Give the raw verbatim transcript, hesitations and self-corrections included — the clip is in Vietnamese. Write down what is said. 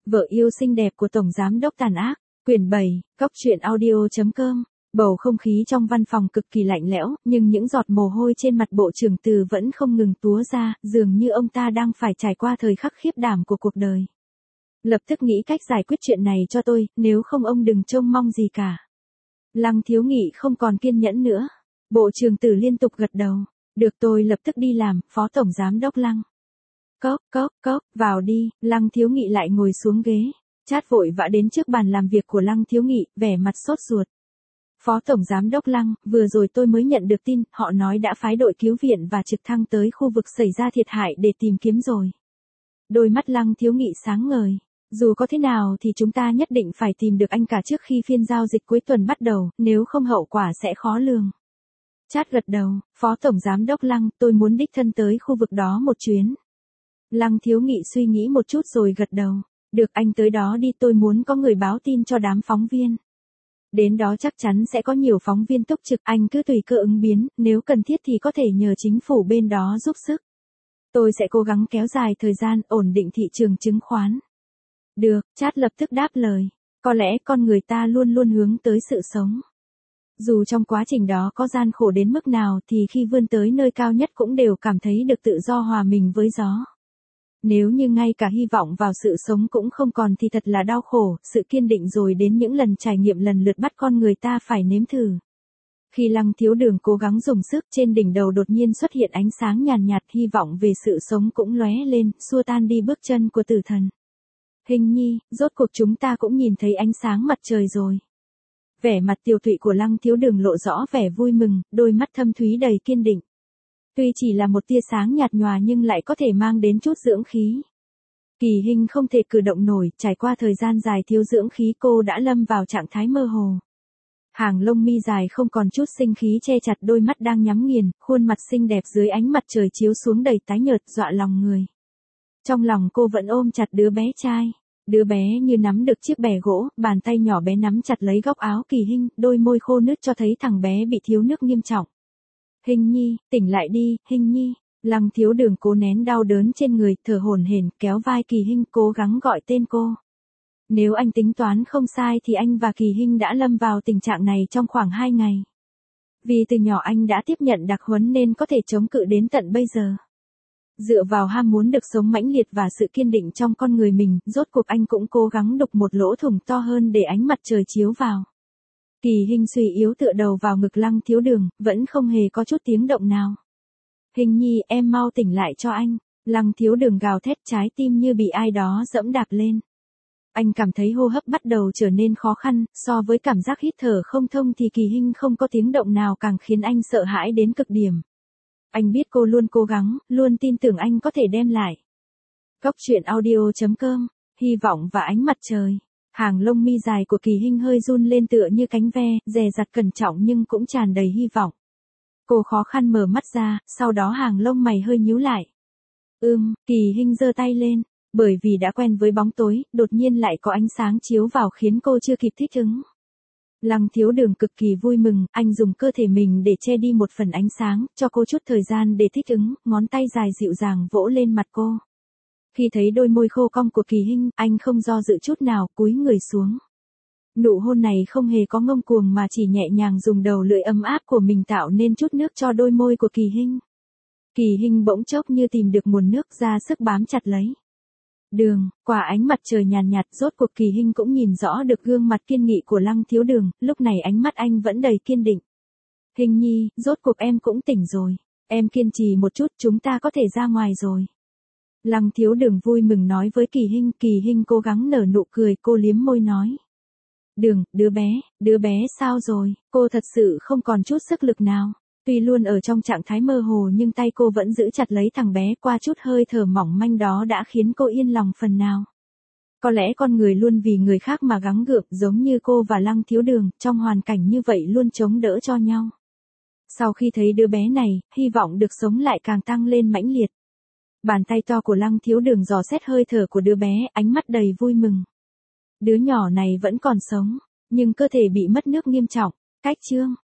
Vợ yêu xinh đẹp của Tổng Giám đốc tàn ác, quyển bảy, cốc truyện audio.com. Bầu không khí trong văn phòng cực kỳ lạnh lẽo, nhưng những giọt mồ hôi trên mặt Bộ trưởng Từ vẫn không ngừng túa ra, dường như ông ta đang phải trải qua thời khắc khiếp đảm của cuộc đời. Lập tức nghĩ cách giải quyết chuyện này cho tôi, nếu không ông đừng trông mong gì cả. Lăng Thiếu Nghị không còn kiên nhẫn nữa. Bộ trưởng Từ liên tục gật đầu. Được, tôi lập tức đi làm, Phó Tổng Giám đốc Lăng. Cốc, cốc, cốc, vào đi. Lăng Thiếu Nghị lại ngồi xuống ghế. Chát vội vã đến trước bàn làm việc của Lăng Thiếu Nghị, vẻ mặt sốt ruột. Phó Tổng Giám đốc Lăng, vừa rồi tôi mới nhận được tin, họ nói đã phái đội cứu viện và trực thăng tới khu vực xảy ra thiệt hại để tìm kiếm rồi. Đôi mắt Lăng Thiếu Nghị sáng ngời. Dù có thế nào thì chúng ta nhất định phải tìm được anh cả trước khi phiên giao dịch cuối tuần bắt đầu, nếu không hậu quả sẽ khó lường. Chát gật đầu, Phó Tổng Giám đốc Lăng, tôi muốn đích thân tới khu vực đó một chuyến. Lăng Thiếu Nghị suy nghĩ một chút rồi gật đầu. Được, anh tới đó đi, tôi muốn có người báo tin cho đám phóng viên. Đến đó chắc chắn sẽ có nhiều phóng viên túc trực, anh cứ tùy cơ ứng biến, nếu cần thiết thì có thể nhờ chính phủ bên đó giúp sức. Tôi sẽ cố gắng kéo dài thời gian, ổn định thị trường chứng khoán. Được, Chát lập tức đáp lời. Có lẽ con người ta luôn luôn hướng tới sự sống. Dù trong quá trình đó có gian khổ đến mức nào thì khi vươn tới nơi cao nhất cũng đều cảm thấy được tự do hòa mình với gió. Nếu như ngay cả hy vọng vào sự sống cũng không còn thì thật là đau khổ, sự kiên định rồi đến những lần trải nghiệm lần lượt bắt con người ta phải nếm thử. Khi Lăng Thiếu Đường cố gắng dùng sức, trên đỉnh đầu đột nhiên xuất hiện ánh sáng nhàn nhạt, hy vọng về sự sống cũng lóe lên, xua tan đi bước chân của tử thần. Hình nhi, rốt cuộc chúng ta cũng nhìn thấy ánh sáng mặt trời rồi. Vẻ mặt tiều tụy của Lăng Thiếu Đường lộ rõ vẻ vui mừng, đôi mắt thâm thúy đầy kiên định. Tuy chỉ là một tia sáng nhạt nhòa nhưng lại có thể mang đến chút dưỡng khí. Kỳ Hinh không thể cử động nổi, trải qua thời gian dài thiếu dưỡng khí cô đã lâm vào trạng thái mơ hồ. Hàng lông mi dài không còn chút sinh khí che chặt đôi mắt đang nhắm nghiền, khuôn mặt xinh đẹp dưới ánh mặt trời chiếu xuống đầy tái nhợt dọa lòng người. Trong lòng cô vẫn ôm chặt đứa bé trai. Đứa bé như nắm được chiếc bè gỗ, bàn tay nhỏ bé nắm chặt lấy góc áo Kỳ Hinh, đôi môi khô nứt cho thấy thằng bé bị thiếu nước nghiêm trọng. Hình nhi, tỉnh lại đi, Hình nhi. Lăng Thiếu Đường cố nén đau đớn trên người, thở hổn hển, kéo vai Kỳ Hinh cố gắng gọi tên cô. Nếu anh tính toán không sai thì anh và Kỳ Hinh đã lâm vào tình trạng này trong khoảng hai ngày. Vì từ nhỏ anh đã tiếp nhận đặc huấn nên có thể chống cự đến tận bây giờ. Dựa vào ham muốn được sống mãnh liệt và sự kiên định trong con người mình, rốt cuộc anh cũng cố gắng đục một lỗ thủng to hơn để ánh mặt trời chiếu vào. Kỳ Hinh suy yếu tựa đầu vào ngực Lăng Thiếu Đường, vẫn không hề có chút tiếng động nào. Hình nhi, em mau tỉnh lại cho anh. Lăng Thiếu Đường gào thét, trái tim như bị ai đó dẫm đạp lên. Anh cảm thấy hô hấp bắt đầu trở nên khó khăn, so với cảm giác hít thở không thông thì Kỳ Hinh không có tiếng động nào càng khiến anh sợ hãi đến cực điểm. Anh biết cô luôn cố gắng, luôn tin tưởng anh có thể đem lại. Cốc truyện audio.com, hy vọng và ánh mặt trời. Hàng lông mi dài của Kỳ Hinh hơi run lên tựa như cánh ve, dè dặt cẩn trọng nhưng cũng tràn đầy hy vọng. Cô khó khăn mở mắt ra, sau đó hàng lông mày hơi nhíu lại. Ừm, Kỳ Hinh giơ tay lên, bởi vì đã quen với bóng tối, đột nhiên lại có ánh sáng chiếu vào khiến cô chưa kịp thích ứng. Lăng Thiếu Đường cực kỳ vui mừng, anh dùng cơ thể mình để che đi một phần ánh sáng, cho cô chút thời gian để thích ứng, ngón tay dài dịu dàng vỗ lên mặt cô. Khi thấy đôi môi khô cong của Kỳ Hinh, anh không do dự chút nào, cúi người xuống. Nụ hôn này không hề có ngông cuồng mà chỉ nhẹ nhàng dùng đầu lưỡi ấm áp của mình tạo nên chút nước cho đôi môi của Kỳ Hinh. Kỳ Hinh bỗng chốc như tìm được nguồn nước ra sức bám chặt lấy. Đường, quả ánh mặt trời nhàn nhạt, rốt cuộc Kỳ Hinh cũng nhìn rõ được gương mặt kiên nghị của Lăng Thiếu Đường, lúc này ánh mắt anh vẫn đầy kiên định. Hình nhi, rốt cuộc em cũng tỉnh rồi. Em kiên trì một chút, chúng ta có thể ra ngoài rồi. Lăng Thiếu Đường vui mừng nói với Kỳ Hinh, Kỳ Hinh cố gắng nở nụ cười, cô liếm môi nói. Đường, đứa bé, đứa bé sao rồi, cô thật sự không còn chút sức lực nào. Tuy luôn ở trong trạng thái mơ hồ nhưng tay cô vẫn giữ chặt lấy thằng bé, qua chút hơi thở mỏng manh đó đã khiến cô yên lòng phần nào. Có lẽ con người luôn vì người khác mà gắng gượng, giống như cô và Lăng Thiếu Đường, trong hoàn cảnh như vậy luôn chống đỡ cho nhau. Sau khi thấy đứa bé này, hy vọng được sống lại càng tăng lên mãnh liệt. Bàn tay to của Lăng Thiếu Đường dò xét hơi thở của đứa bé, ánh mắt đầy vui mừng. Đứa nhỏ này vẫn còn sống, nhưng cơ thể bị mất nước nghiêm trọng. Cách chương